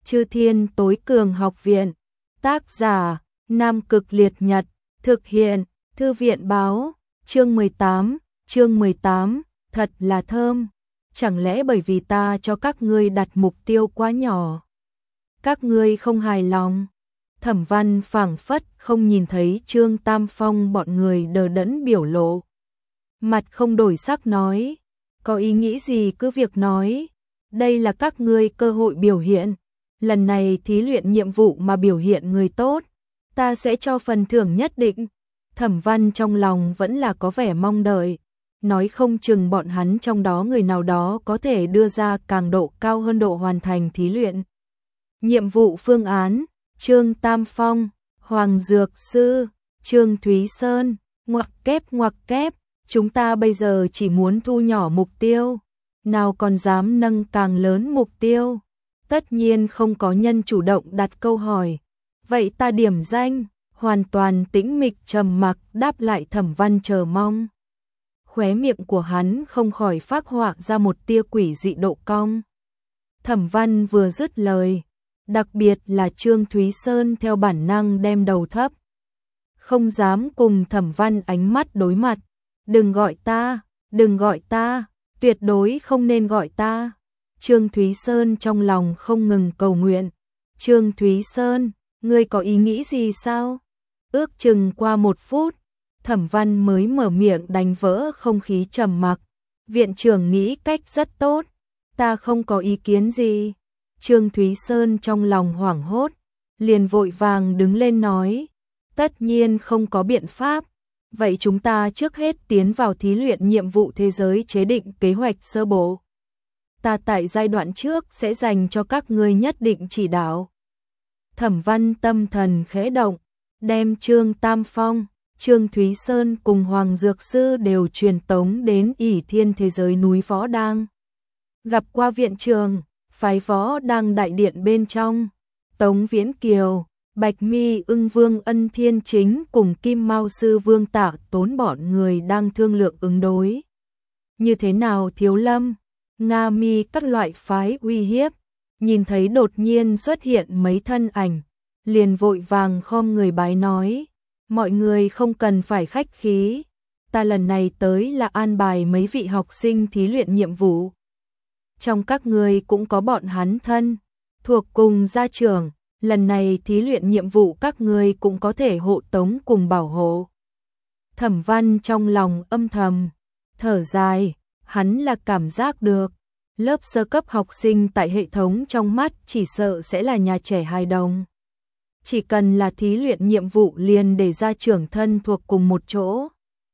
Chư Thiên Tối Cường Học Viện. Tác giả: Nam Cực Liệt Nhật. Thực hiện: Thư viện Báo. Chương 18, thật là thơm. Chẳng lẽ bởi vì ta cho các ngươi đặt mục tiêu quá nhỏ, các ngươi không hài lòng? Thẩm Văn phảng phất không nhìn thấy Trương Tam Phong bọn người đờ đẫn biểu lộ. Mặt không đổi sắc nói, có ý nghĩ gì cứ việc nói, đây là các ngươi cơ hội biểu hiện. Lần này thí luyện nhiệm vụ mà biểu hiện người tốt, ta sẽ cho phần thưởng nhất định. Thẩm Văn trong lòng vẫn là có vẻ mong đợi, nói không chừng bọn hắn trong đó người nào đó có thể đưa ra càng độ cao hơn độ hoàn thành thí luyện nhiệm vụ phương án. Trương Tam Phong, Hoàng Dược Sư, Trương Thúy Sơn, ngoặc kép, chúng ta bây giờ chỉ muốn thu nhỏ mục tiêu, nào còn dám nâng càng lớn mục tiêu. Tất nhiên không có nhân chủ động đặt câu hỏi, vậy ta điểm danh. Hoàn toàn tĩnh mịch trầm mặc đáp lại Thẩm Văn chờ mong. Khóe miệng của hắn không khỏi phác họa ra một tia quỷ dị độ cong. Thẩm Văn vừa dứt lời, đặc biệt là Trương Thúy Sơn theo bản năng đem đầu thấp, không dám cùng Thẩm Văn ánh mắt đối mặt. Đừng gọi ta, tuyệt đối không nên gọi ta. Trương Thúy Sơn trong lòng không ngừng cầu nguyện. Trương Thúy Sơn, ngươi có ý nghĩ gì sao? Ước chừng qua 1 phút, Thẩm Văn mới mở miệng đánh vỡ không khí trầm mặc. Viện trưởng nghĩ cách rất tốt, ta không có ý kiến gì. Trương Thúy Sơn trong lòng hoảng hốt, liền vội vàng đứng lên nói, tất nhiên không có biện pháp. Vậy chúng ta trước hết tiến vào thí luyện nhiệm vụ thế giới chế định kế hoạch sơ bộ. Ta tại giai đoạn trước sẽ dành cho các ngươi nhất định chỉ đạo. Thẩm Văn tâm thần khẽ động, đem Trương Tam Phong, Trương Thúy Sơn cùng Hoàng Dược Sư đều truyền tống đến ỷ thiên thế giới núi Võ Đang. Gặp qua viện trường, phái Võ Đang đại điện bên trong, Tống Viễn Kiều, Bạch Mi Ưng Vương Ân Thiên Chính cùng Kim Mao Sư Vương Tạ Tốn bọn người đang thương lượng ứng đối. Như thế nào Thiếu Lâm, Nga Mi các loại phái uy hiếp, nhìn thấy đột nhiên xuất hiện mấy thân ảnh, liền vội vàng khom người bái nói, mọi người không cần phải khách khí, ta lần này tới là an bài mấy vị học sinh thí luyện nhiệm vụ. Trong các người cũng có bọn hắn thân thuộc cùng gia trưởng, lần này thí luyện nhiệm vụ các người cũng có thể hộ tống cùng bảo hộ. Thẩm Văn trong lòng âm thầm thở dài, hắn là cảm giác được lớp sơ cấp học sinh tại hệ thống trong mắt chỉ sợ sẽ là nhà trẻ hài đồng. Chỉ cần là thí luyện nhiệm vụ liền để gia trưởng thân thuộc cùng một chỗ.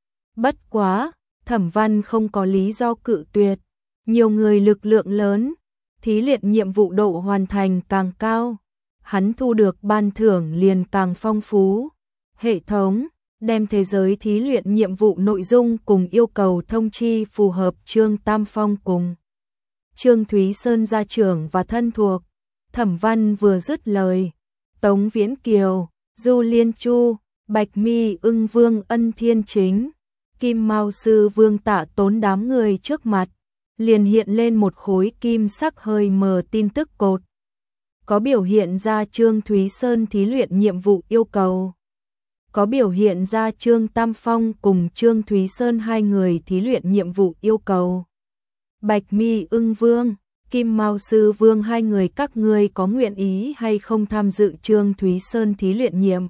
Bất quá, Thẩm Văn không có lý do cự tuyệt. Nhiều người lực lượng lớn, thí luyện nhiệm vụ độ hoàn thành càng cao, hắn thu được ban thưởng liền càng phong phú. Hệ thống đem thế giới thí luyện nhiệm vụ nội dung cùng yêu cầu thông chi phù hợp Trương Tam Phong cùng Trương Thúy Sơn gia trưởng và thân thuộc. Thẩm Văn vừa dứt lời, Tống Viễn Kiều, Du Liên Chu, Bạch Mi Ưng Vương Ân Thiên Chính, Kim Mao Sư Vương Tạ Tốn đám người trước mặt, liền hiện lên một khối kim sắc hơi mờ tin tức cột. Có biểu hiện ra Trương Thúy Sơn thí luyện nhiệm vụ yêu cầu. Có biểu hiện ra Trương Tam Phong cùng Trương Thúy Sơn hai người thí luyện nhiệm vụ yêu cầu. Bạch Mi Ưng Vương, Kim Mao Sư Vương hai người các ngươi có nguyện ý hay không tham dự Trương Thúy Sơn thí luyện nhiệm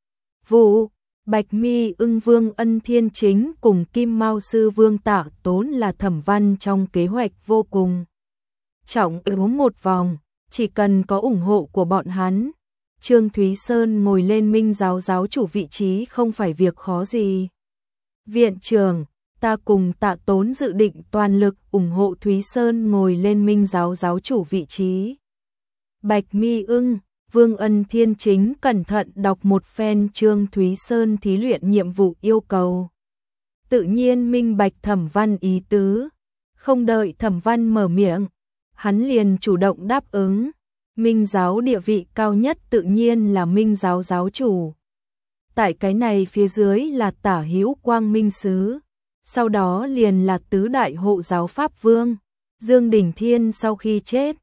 vụ? Bạch Mi Ưng Vương Ân Thiên Chính cùng Kim Mao Sư Vương Tạ Tốn là Thẩm Văn trong kế hoạch vô cùng trọng yếu một vòng, chỉ cần có ủng hộ của bọn hắn, Trương Thúy Sơn ngồi lên Minh giáo giáo chủ vị trí không phải việc khó gì. Viện trưởng, ta cùng Tạ Tốn dự định toàn lực ủng hộ Thúy Sơn ngồi lên Minh giáo giáo chủ vị trí. Bạch Mi Ưng Vương Ân Thiên Chính cẩn thận đọc một phen Trương Thúy Sơn thí luyện nhiệm vụ yêu cầu. Tự nhiên minh bạch Thẩm Văn ý tứ, không đợi Thẩm Văn mở miệng, hắn liền chủ động đáp ứng. Minh giáo địa vị cao nhất tự nhiên là Minh giáo giáo chủ. Tại cái này phía dưới là Tả Hữu Quang Minh Sứ, sau đó liền là tứ đại hộ giáo Pháp Vương. Dương Đỉnh Thiên sau khi chết,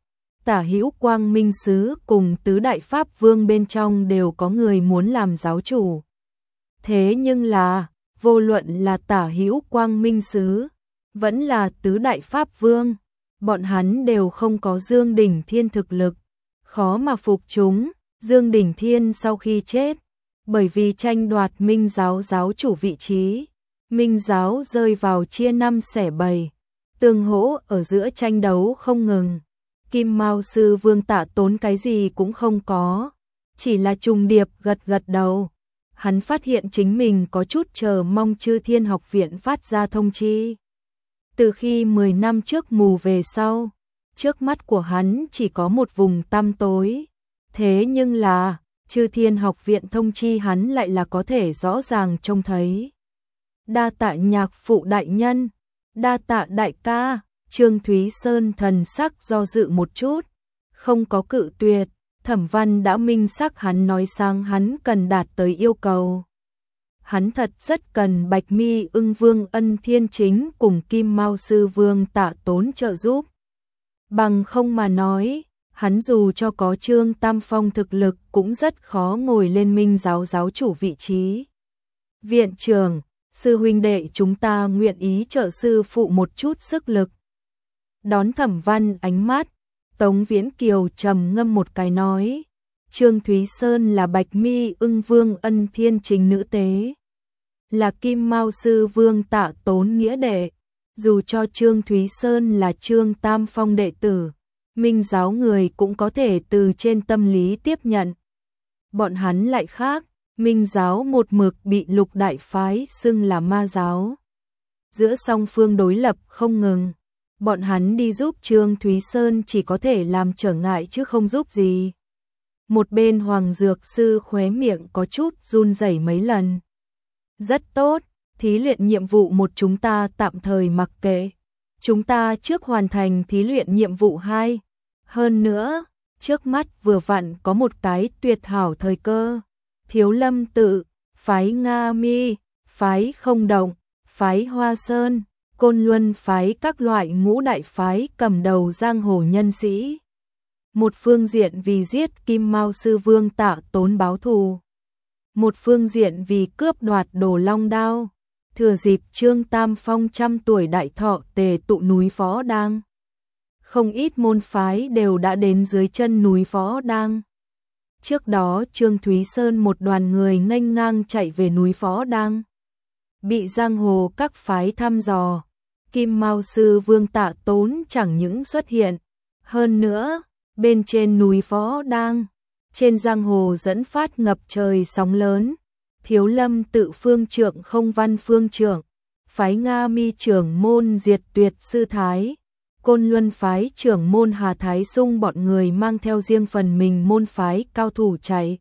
Tả Hữu Quang Minh Sứ cùng tứ đại Pháp Vương bên trong đều có người muốn làm giáo chủ. Thế nhưng là, vô luận là Tả Hữu Quang Minh Sứ, vẫn là tứ đại Pháp Vương, bọn hắn đều không có Dương Đỉnh Thiên thực lực, khó mà phục chúng. Dương Đỉnh Thiên sau khi chết, bởi vì tranh đoạt Minh giáo giáo chủ vị trí, Minh giáo rơi vào chia năm xẻ bảy, tương hỗ ở giữa tranh đấu không ngừng. Kim Mao Sư Vương Tạ Tốn cái gì cũng không có, chỉ là trùng điệp gật gật đầu. Hắn phát hiện chính mình có chút chờ mong Chư Thiên Học Viện phát ra thông chi. Từ khi 10 năm trước mù về sau, trước mắt của hắn chỉ có một vùng tăm tối. Thế nhưng là, Chư Thiên Học Viện thông chi hắn lại là có thể rõ ràng trông thấy. Đa tạ nhạc phụ đại nhân, đa tạ đại ca. Trương Thúy Sơn thần sắc do dự một chút, không có cự tuyệt. Thẩm Văn đã minh xác hắn nói sang hắn cần đạt tới yêu cầu. Hắn thật rất cần Bạch Mi Ưng Vương Ân Thiên Chính cùng Kim Mao Sư Vương Tạ Tốn trợ giúp. Bằng không mà nói, hắn dù cho có Trương Tam Phong thực lực cũng rất khó ngồi lên Minh giáo giáo chủ vị trí. Viện trưởng, sư huynh đệ chúng ta nguyện ý trợ sư phụ một chút sức lực. Đón Thẩm Văn ánh mắt, Tống Viễn Kiều trầm ngâm một cái nói, Trương Thúy Sơn là Bạch Mi Ưng Vương Ân Thiên Chính nữ tế, là Kim Mao Sư Vương Tạ Tốn nghĩa đệ, dù cho Trương Thúy Sơn là Trương Tam Phong đệ tử, Minh giáo người cũng có thể từ trên tâm lý tiếp nhận. Bọn hắn lại khác, Minh giáo một mực bị Lục đại phái xưng là ma giáo. Giữa song phương đối lập không ngừng, bọn hắn đi giúp Trương Thúy Sơn chỉ có thể làm trở ngại chứ không giúp gì. Một bên Hoàng Dược Sư khóe miệng có chút run rẩy mấy lần. Rất tốt, thí luyện nhiệm vụ một chúng ta tạm thời mặc kệ. Chúng ta trước hoàn thành thí luyện nhiệm vụ 2. Hơn nữa, trước mắt vừa vặn có một cái tuyệt hảo thời cơ. Thiếu Lâm Tự, phái Nga Mi, phái Không Động, phái Hoa Sơn, Côn Luân phái các loại ngũ đại phái cầm đầu giang hồ nhân sĩ. Một phương diện vì giết Kim Mao Sư Vương Tạ Tốn báo thù. Một phương diện vì cướp đoạt Đồ Long Đao. Thừa dịp Trương Tam Phong 100 tuổi đại thọ tề tụ núi Phó Đăng. Không ít môn phái đều đã đến dưới chân núi Phó Đăng. Trước đó Trương Thúy Sơn một đoàn người nghênh ngang chạy về núi Phó Đăng. Bị giang hồ các phái thăm dò. Kim Mao Sư Vương Tạ Tốn chẳng những xuất hiện. Hơn nữa, bên trên núi Phó Đăng, trên giang hồ dẫn phát ngập trời sóng lớn. Thiếu Lâm Tự phương trưởng Không Văn phương trưởng, phái Nga Mi trưởng môn Diệt Tuyệt Sư Thái, Côn Luân phái trưởng môn Hà Thái Sung bọn người mang theo riêng phần mình môn phái cao thủ chạy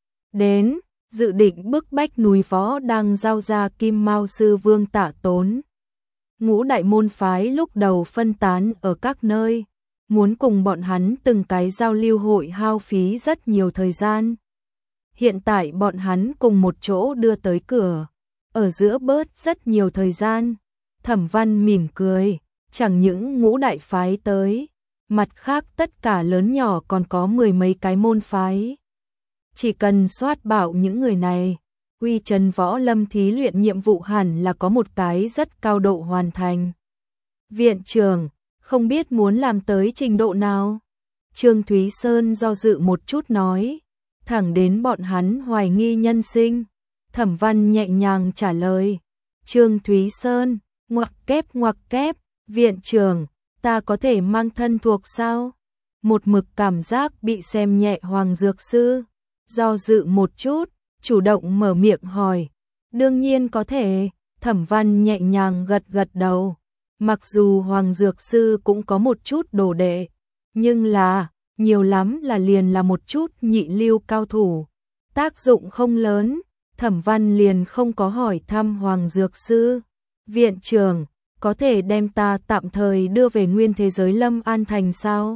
đến, dự định bức bách núi Phó Đăng giao ra Kim Mao Sư Vương Tạ Tốn. Ngũ đại môn phái lúc đầu phân tán ở các nơi, muốn cùng bọn hắn từng cái giao lưu hội hao phí rất nhiều thời gian. Hiện tại bọn hắn cùng một chỗ đưa tới cửa, ở giữa bớt rất nhiều thời gian. Thẩm Văn mỉm cười, chẳng những ngũ đại phái tới, mặt khác tất cả lớn nhỏ còn có 10 mấy cái môn phái. Chỉ cần soát bảo những người này, Uy Trần Võ Lâm thí luyện nhiệm vụ hẳn là có một cái rất cao độ hoàn thành. Viện trưởng, không biết muốn làm tới trình độ nào? Trương Thúy Sơn do dự một chút nói, thẳng đến bọn hắn hoài nghi nhân sinh. Thẩm Văn nhẹ nhàng trả lời, Trương Thúy Sơn, ngoặc kép, viện trưởng, ta có thể mang thân thuộc sao? Một mực cảm giác bị xem nhẹ Hoàng Dược Sư, do dự một chút, chủ động mở miệng hỏi, đương nhiên có thể. Thẩm Văn nhẹ nhàng gật gật đầu, mặc dù Hoàng Dược Sư cũng có một chút đồ đệ, nhưng là, nhiều lắm là liền là một chút nhị lưu cao thủ, tác dụng không lớn. Thẩm Văn liền không có hỏi thăm Hoàng Dược Sư, viện trưởng, có thể đem ta tạm thời đưa về nguyên thế giới Lâm An Thành sao?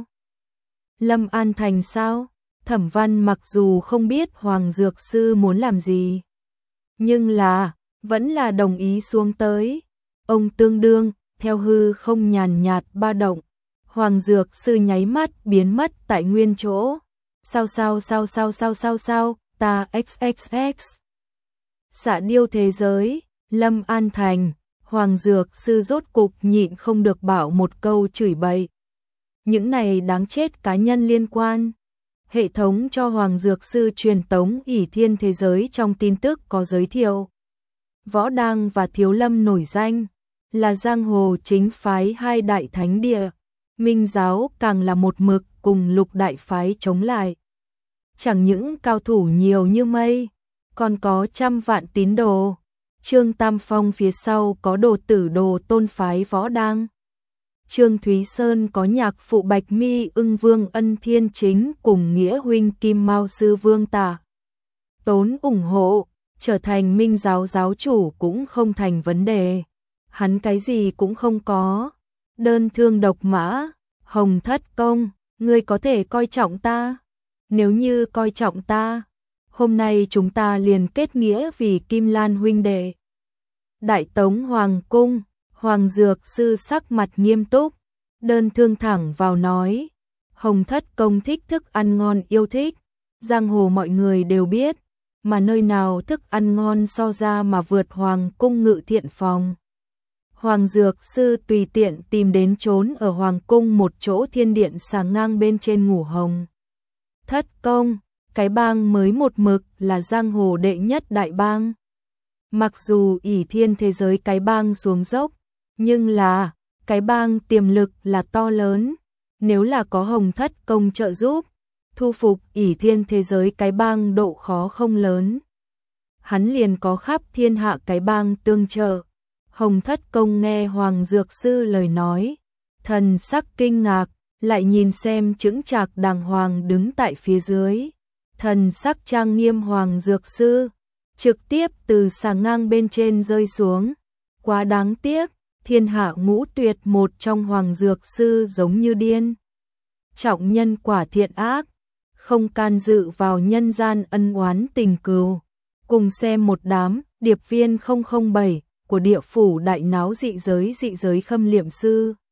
Lâm An Thành sao? Thẩm Văn mặc dù không biết Hoàng Dược Sư muốn làm gì, nhưng là, vẫn là đồng ý xuống tới. Ông tương đương, theo hư không nhàn nhạt ba động, Hoàng Dược Sư nháy mắt biến mất tại nguyên chỗ. Sao, ta XXX. Xạ điêu thế giới, Lâm An Thành, Hoàng Dược Sư rốt cục nhịn không được bảo một câu chửi bậy. Những này đáng chết cá nhân liên quan. Hệ thống cho Hoàng Dược Sư truyền tống ỷ thiên thế giới trong tin tức có giới thiệu. Võ Đăng và Thiếu Lâm nổi danh, là giang hồ chính phái hai đại thánh địa. Minh giáo càng là một mực cùng Lục đại phái chống lại. Chẳng những cao thủ nhiều như mây, còn có trăm vạn tín đồ. Trương Tam Phong phía sau có đồ tử đồ tôn phái Võ Đăng. Trương Thúy Sơn có nhạc phụ Bạch Mi Ưng Vương Ân Thiên Chính cùng nghĩa huynh Kim Mao Sư Vương Tả Tốn ủng hộ, trở thành Minh giáo giáo chủ cũng không thành vấn đề. Hắn cái gì cũng không có. Đơn thương độc mã, Hồng Thất Công, ngươi có thể coi trọng ta. Nếu như coi trọng ta, hôm nay chúng ta liền kết nghĩa vì Kim Lan huynh đệ. Đại Tống Hoàng cung, Hoàng Dược Sư sắc mặt nghiêm túc, đơn thương thẳng vào nói, Hồng Thất Công thích thức ăn ngon yêu thích, giang hồ mọi người đều biết, mà nơi nào thức ăn ngon so ra mà vượt Hoàng cung Ngự Thiện phòng. Hoàng Dược Sư tùy tiện tìm đến trốn ở Hoàng cung một chỗ thiên điện sàng ngang bên trên ngủ Hồng Thất Công, cái bang mới một mực là giang hồ đệ nhất đại bang. Mặc dù ỷ thiên thế giới cái bang xuống dốc, nhưng là cái bang tiềm lực là to lớn. Nếu là có Hồng Thất Công trợ giúp, thu phục ỷ thiên thế giới cái bang độ khó không lớn. Hắn liền có khắp thiên hạ cái bang tương trợ. Hồng Thất Công nghe Hoàng Dược Sư lời nói, thần sắc kinh ngạc, lại nhìn xem chững chạc đàng hoàng đứng tại phía dưới. Thần sắc trang nghiêm Hoàng Dược Sư, trực tiếp từ sàng ngang bên trên rơi xuống. Quá đáng tiếc, thiên hạ ngũ tuyệt một trong Hoàng Dược Sư giống như điên. Trọng nhân quả thiện ác, không can dự vào nhân gian ân oán tình cừu. Cùng xem một đám điệp viên 007 của địa phủ đại náo dị giới khâm liệm sư.